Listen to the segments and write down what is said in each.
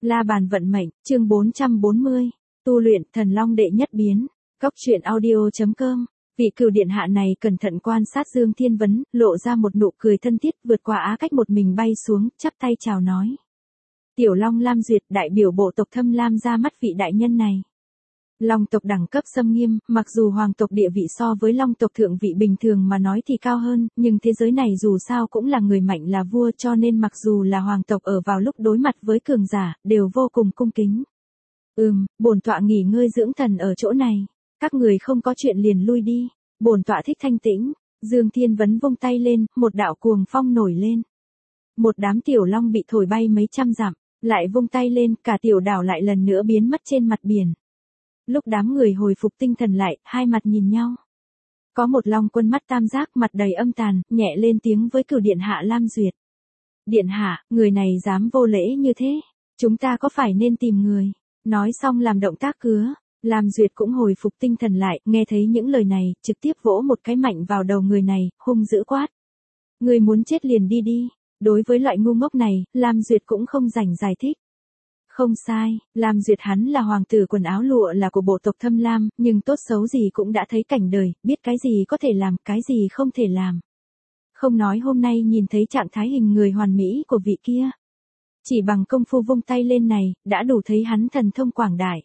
La bàn vận mệnh, chương 440, tu luyện thần long đệ nhất biến. Cóc truyện audio.com. Vị cửu điện hạ này cẩn thận quan sát Dương Thiên Vấn, lộ ra một nụ cười thân thiết, vượt qua á cách một mình bay xuống, chắp tay chào nói. Tiểu Long Lam Duyệt, đại biểu bộ tộc Thâm Lam ra mắt vị đại nhân này. Long tộc đẳng cấp xâm nghiêm, mặc dù hoàng tộc địa vị so với long tộc thượng vị bình thường mà nói thì cao hơn, nhưng thế giới này dù sao cũng là người mạnh là vua, cho nên mặc dù là hoàng tộc ở vào lúc đối mặt với cường giả, đều vô cùng cung kính. Bổn tọa nghỉ ngơi dưỡng thần ở chỗ này. Các người không có chuyện liền lui đi. Bổn tọa thích thanh tĩnh. Dương Thiên Vấn vung tay lên, một đạo cuồng phong nổi lên. Một đám tiểu long bị thổi bay mấy trăm dặm, lại vung tay lên, cả tiểu đảo lại lần nữa biến mất trên mặt biển. Lúc đám người hồi phục tinh thần lại, hai mặt nhìn nhau. Có một long quân mắt tam giác, mặt đầy âm tàn, nhẹ lên tiếng với cửu điện hạ Lam Duyệt. Điện hạ, người này dám vô lễ như thế, chúng ta có phải nên tìm người? Nói xong làm động tác cứa. Lam Duyệt cũng hồi phục tinh thần lại, nghe thấy những lời này, trực tiếp vỗ một cái mạnh vào đầu người này, hung dữ quát. Người muốn chết liền đi đi. Đối với loại ngu ngốc này, Lam Duyệt cũng không rảnh giải thích. Không sai, Lam Duyệt hắn là hoàng tử, quần áo lụa là của bộ tộc Thâm Lam, nhưng tốt xấu gì cũng đã thấy cảnh đời, biết cái gì có thể làm, cái gì không thể làm. Không nói hôm nay nhìn thấy trạng thái hình người hoàn mỹ của vị kia. Chỉ bằng công phu vung tay lên này, đã đủ thấy hắn thần thông quảng đại.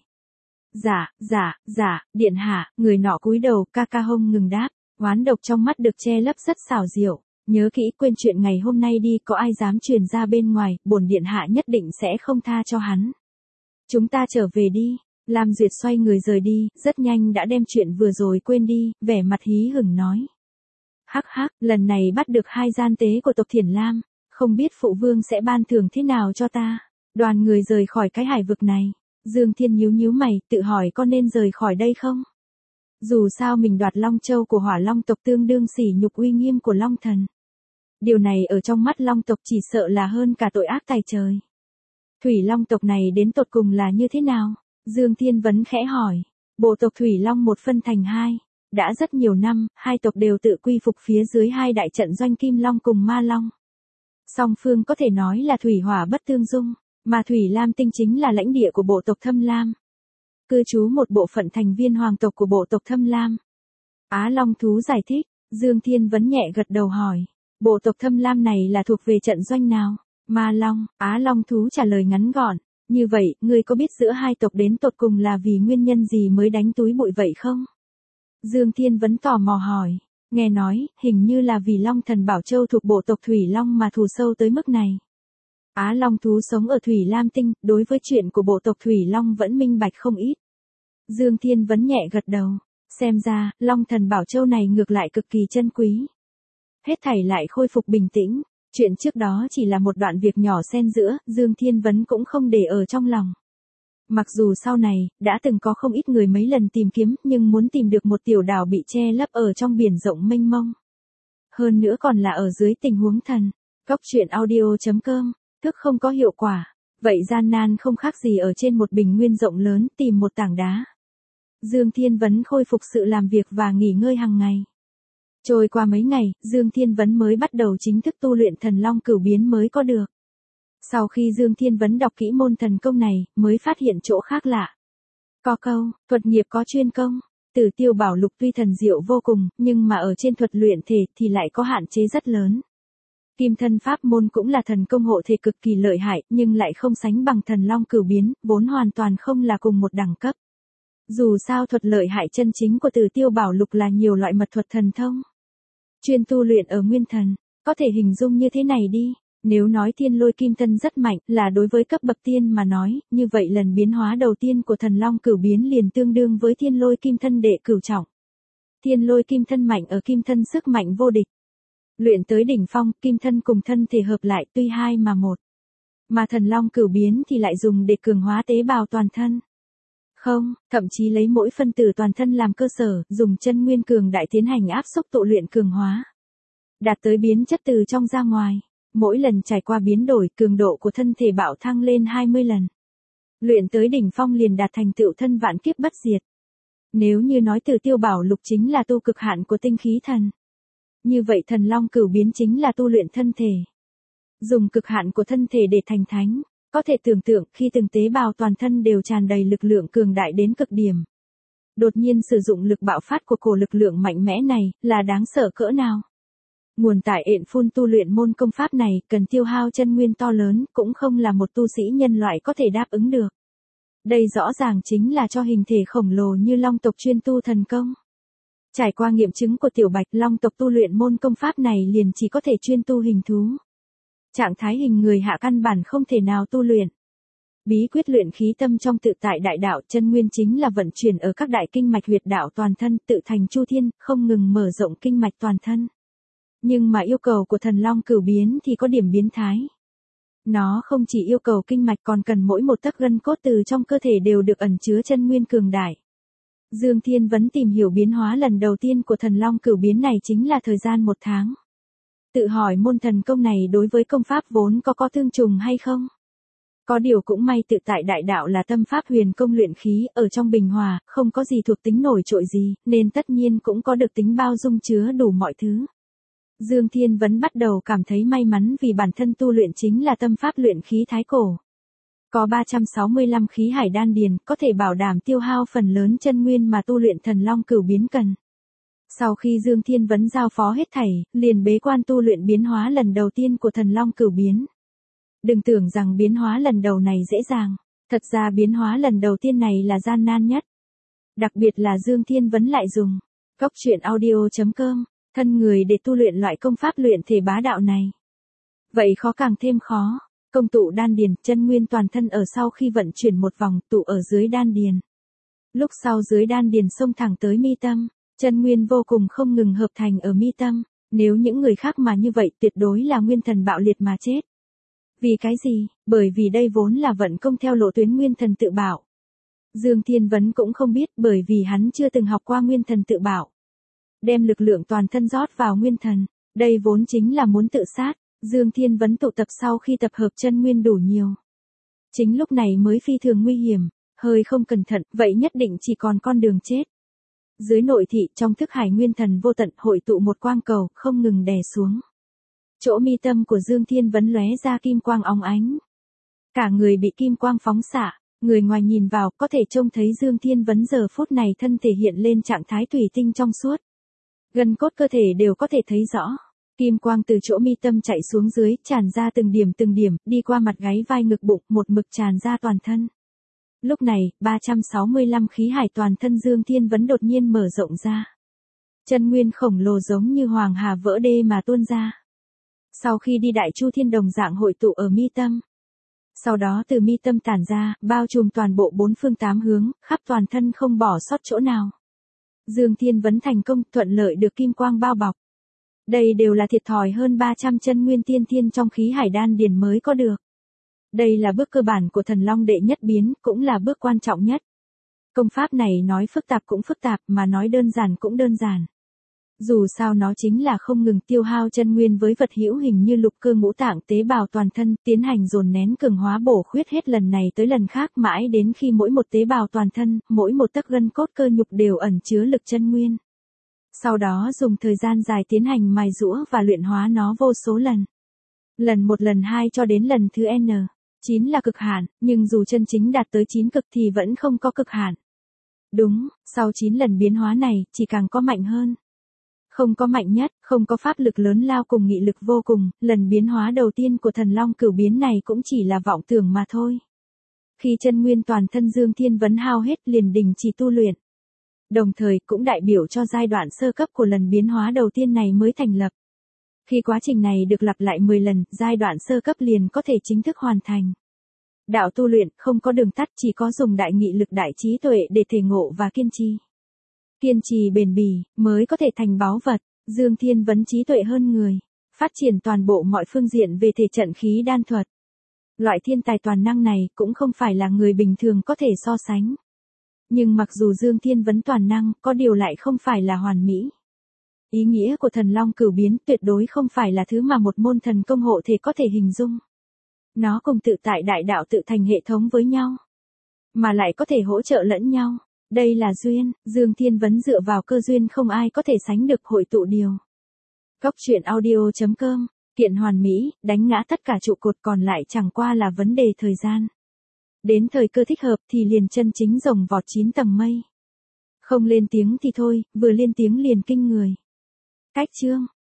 Dạ, điện hạ, người nọ cúi đầu, ca ca hông ngừng đáp, oán độc trong mắt được che lấp rất xảo diệu. Nhớ kỹ, quên chuyện ngày hôm nay đi, có ai dám truyền ra bên ngoài, bổn điện hạ nhất định sẽ không tha cho hắn. Chúng ta trở về đi. Lam Duyệt xoay người rời đi, rất nhanh đã đem chuyện vừa rồi quên đi, vẻ mặt hí hửng nói. Hắc, lần này bắt được hai gian tế của tộc Thiển Lam, không biết phụ vương sẽ ban thưởng thế nào cho ta. Đoàn người rời khỏi cái hải vực này. Dương Thiên nhíu mày, tự hỏi có nên rời khỏi đây không? Dù sao mình đoạt Long Châu của Hỏa Long tộc tương đương sỉ nhục uy nghiêm của Long Thần. Điều này ở trong mắt Long tộc chỉ sợ là hơn cả tội ác tày trời. Thủy Long tộc này đến tột cùng là như thế nào? Dương Thiên Vấn khẽ hỏi. Bộ tộc Thủy Long một phân thành hai. Đã rất nhiều năm, hai tộc đều tự quy phục phía dưới hai đại trận doanh Kim Long cùng Ma Long. Song phương có thể nói là thủy hỏa bất tương dung, mà Thủy Lam Tinh chính là lãnh địa của bộ tộc Thâm Lam. Cư trú một bộ phận thành viên hoàng tộc của bộ tộc Thâm Lam. Á Long thú giải thích, Dương Thiên Vấn nhẹ gật đầu hỏi. Bộ tộc Thâm Lam này là thuộc về trận doanh nào? Ma Long, Á Long thú trả lời ngắn gọn. Như vậy, ngươi có biết giữa hai tộc đến tột cùng là vì nguyên nhân gì mới đánh túi bụi vậy không? Dương Thiên Vấn tò mò hỏi. Nghe nói, hình như là vì Long Thần Bảo Châu thuộc bộ tộc Thủy Long mà thù sâu tới mức này. Á Long thú sống ở Thủy Lam Tinh, đối với chuyện của bộ tộc Thủy Long vẫn minh bạch không ít. Dương Thiên Vấn nhẹ gật đầu. Xem ra, Long Thần Bảo Châu này ngược lại cực kỳ chân quý. Hết thảy lại khôi phục bình tĩnh. Chuyện trước đó chỉ là một đoạn việc nhỏ xen giữa, Dương Thiên Vấn cũng không để ở trong lòng. Mặc dù sau này, đã từng có không ít người mấy lần tìm kiếm, nhưng muốn tìm được một tiểu đảo bị che lấp ở trong biển rộng mênh mông. Hơn nữa còn là ở dưới tình huống thần. Cóc truyện audio.com, thức không có hiệu quả. Vậy gian nan không khác gì ở trên một bình nguyên rộng lớn tìm một tảng đá. Dương Thiên Vấn khôi phục sự làm việc và nghỉ ngơi hàng ngày. Trôi qua mấy ngày, Dương Thiên Vấn mới bắt đầu chính thức tu luyện thần long cửu biến mới có được. Sau khi Dương Thiên Vấn đọc kỹ môn thần công này, mới phát hiện chỗ khác lạ. Có câu, thuật nghiệp có chuyên công. Tử Tiêu Bảo Lục tuy thần diệu vô cùng, nhưng mà ở trên thuật luyện thể thì lại có hạn chế rất lớn. Kim thân pháp môn cũng là thần công hộ thể cực kỳ lợi hại, nhưng lại không sánh bằng thần long cửu biến, vốn hoàn toàn không là cùng một đẳng cấp. Dù sao thuật lợi hại chân chính của Tử Tiêu Bảo Lục là nhiều loại mật thuật thần thông. Chuyên tu luyện ở nguyên thần, có thể hình dung như thế này đi. Nếu nói Thiên Lôi Kim Thân rất mạnh là đối với cấp bậc tiên mà nói, như vậy lần biến hóa đầu tiên của thần long cửu biến liền tương đương với Thiên Lôi Kim Thân đệ cửu trọng. Thiên Lôi Kim Thân mạnh ở Kim Thân sức mạnh vô địch. Luyện tới đỉnh phong, Kim Thân cùng thân thể hợp lại tuy hai mà một. Mà thần long cửu biến thì lại dùng để cường hóa tế bào toàn thân. Không, thậm chí lấy mỗi phân tử toàn thân làm cơ sở, dùng chân nguyên cường đại tiến hành áp xúc tụ luyện cường hóa. Đạt tới biến chất từ trong ra ngoài. Mỗi lần trải qua biến đổi, cường độ của thân thể bạo thăng lên 20 lần. Luyện tới đỉnh phong liền đạt thành tựu thân vạn kiếp bất diệt. Nếu như nói Tử Tiêu Bảo Lục chính là tu cực hạn của tinh khí thần. Như vậy thần long cửu biến chính là tu luyện thân thể. Dùng cực hạn của thân thể để thành thánh. Có thể tưởng tượng khi từng tế bào toàn thân đều tràn đầy lực lượng cường đại đến cực điểm. Đột nhiên sử dụng lực bạo phát của cổ lực lượng mạnh mẽ này là đáng sợ cỡ nào. Nguồn tại ện phun tu luyện môn công pháp này cần tiêu hao chân nguyên to lớn, cũng không là một tu sĩ nhân loại có thể đáp ứng được. Đây rõ ràng chính là cho hình thể khổng lồ như long tộc chuyên tu thần công. Trải qua nghiệm chứng của Tiểu Bạch, long tộc tu luyện môn công pháp này liền chỉ có thể chuyên tu hình thú. Trạng thái hình người hạ căn bản không thể nào tu luyện. Bí quyết luyện khí tâm trong tự tại đại đạo, chân nguyên chính là vận chuyển ở các đại kinh mạch huyệt đạo toàn thân, tự thành chu thiên, không ngừng mở rộng kinh mạch toàn thân. Nhưng mà yêu cầu của thần long cửu biến thì có điểm biến thái. Nó không chỉ yêu cầu kinh mạch còn cần mỗi một tấc gân cốt từ trong cơ thể đều được ẩn chứa chân nguyên cường đại. Dương Thiên Vấn tìm hiểu biến hóa lần đầu tiên của thần long cửu biến này chính là thời gian 1 tháng. Tự hỏi môn thần công này đối với công pháp vốn có tương trùng hay không? Có điều cũng may tự tại đại đạo là tâm pháp huyền công luyện khí, ở trong bình hòa, không có gì thuộc tính nổi trội gì, nên tất nhiên cũng có được tính bao dung chứa đủ mọi thứ. Dương Thiên Vấn bắt đầu cảm thấy may mắn vì bản thân tu luyện chính là tâm pháp luyện khí thái cổ. Có 365 khí hải đan điền, có thể bảo đảm tiêu hao phần lớn chân nguyên mà tu luyện thần long cửu biến cần. Sau khi Dương Thiên Vấn giao phó hết thảy, liền bế quan tu luyện biến hóa lần đầu tiên của thần long cửu biến. Đừng tưởng rằng biến hóa lần đầu này dễ dàng, thật ra biến hóa lần đầu tiên này là gian nan nhất. Đặc biệt là Dương Thiên Vấn lại dùng Góc Truyện Audio.com, thân người để tu luyện loại công pháp luyện thể bá đạo này. Vậy khó càng thêm khó, công tụ đan điền, chân nguyên toàn thân ở sau khi vận chuyển một vòng tụ ở dưới đan điền. Lúc sau dưới đan điền xông thẳng tới mi tâm, chân nguyên vô cùng không ngừng hợp thành ở mi tâm, nếu những người khác mà như vậy tuyệt đối là nguyên thần bạo liệt mà chết. Vì cái gì? Bởi vì đây vốn là vận công theo lộ tuyến nguyên thần tự bảo. Dương Thiên Vấn cũng không biết, bởi vì hắn chưa từng học qua nguyên thần tự bảo. Đem lực lượng toàn thân rót vào nguyên thần, đây vốn chính là muốn tự sát. Dương Thiên Vấn tụ tập sau khi tập hợp chân nguyên đủ nhiều. Chính lúc này mới phi thường nguy hiểm, hơi không cẩn thận, vậy nhất định chỉ còn con đường chết. Dưới nội thị, trong thức hải nguyên thần vô tận hội tụ một quang cầu, không ngừng đè xuống. Chỗ mi tâm của Dương Thiên Vấn lóe ra kim quang óng ánh. Cả người bị kim quang phóng xạ, người ngoài nhìn vào có thể trông thấy Dương Thiên Vấn giờ phút này thân thể hiện lên trạng thái thủy tinh trong suốt. Gân cốt cơ thể đều có thể thấy rõ. Kim quang từ chỗ mi tâm chạy xuống dưới, tràn ra từng điểm, đi qua mặt gáy vai ngực bụng, một mực tràn ra toàn thân. Lúc này, 365 khí hải toàn thân Dương Thiên Vấn đột nhiên mở rộng ra. Chân nguyên khổng lồ giống như hoàng hà vỡ đê mà tuôn ra. Sau khi đi đại chu thiên đồng dạng hội tụ ở mi tâm. Sau đó từ mi tâm tản ra, bao trùm toàn bộ 4 phương 8 hướng, khắp toàn thân không bỏ sót chỗ nào. Dương Thiên Vấn thành công, thuận lợi được kim quang bao bọc. Đây đều là thiệt thòi hơn 300 chân nguyên tiên thiên trong khí hải đan điền mới có được. Đây là bước cơ bản của thần long đệ nhất biến, cũng là bước quan trọng nhất. Công pháp này nói phức tạp cũng phức tạp, mà nói đơn giản cũng đơn giản. Dù sao nó chính là không ngừng tiêu hao chân nguyên với vật hữu hình như lục cơ ngũ tạng tế bào toàn thân, tiến hành dồn nén cường hóa bổ khuyết hết lần này tới lần khác mãi đến khi mỗi một tế bào toàn thân, mỗi một tấc gân cốt cơ nhục đều ẩn chứa lực chân nguyên. Sau đó dùng thời gian dài tiến hành mài giũa và luyện hóa nó vô số lần. Lần 1 lần 2 cho đến lần thứ N. 9 là cực hạn, nhưng dù chân chính đạt tới 9 cực thì vẫn không có cực hạn. Đúng, sau 9 lần biến hóa này, chỉ càng có mạnh hơn. Không có mạnh nhất, không có pháp lực lớn lao cùng nghị lực vô cùng, lần biến hóa đầu tiên của thần long cửu biến này cũng chỉ là vọng tưởng mà thôi. Khi chân nguyên toàn thân Dương Thiên Vấn hao hết liền đình chỉ tu luyện. Đồng thời cũng đại biểu cho giai đoạn sơ cấp của lần biến hóa đầu tiên này mới thành lập. Khi quá trình này được lặp lại 10 lần, giai đoạn sơ cấp liền có thể chính thức hoàn thành. Đạo tu luyện không có đường tắt, chỉ có dùng đại nghị lực đại trí tuệ để thể ngộ và kiên trì. Kiên trì bền bỉ mới có thể thành báu vật. Dương Thiên Vấn trí tuệ hơn người, phát triển toàn bộ mọi phương diện về thể trận khí đan thuật. Loại thiên tài toàn năng này cũng không phải là người bình thường có thể so sánh. Nhưng mặc dù Dương Thiên Vấn toàn năng, có điều lại không phải là hoàn mỹ. Ý nghĩa của thần long cửu biến tuyệt đối không phải là thứ mà một môn thần công hộ thể có thể hình dung. Nó cùng tự tại đại đạo tự thành hệ thống với nhau, mà lại có thể hỗ trợ lẫn nhau. Đây là duyên, Dương Thiên Vấn dựa vào cơ duyên không ai có thể sánh được hội tụ điều. Góc Truyện Audio.com kiện hoàn mỹ, đánh ngã tất cả trụ cột còn lại chẳng qua là vấn đề thời gian. Đến thời cơ thích hợp thì liền chân chính rồng vọt 9 tầng mây. Không lên tiếng thì thôi, vừa lên tiếng liền kinh người. Cách chương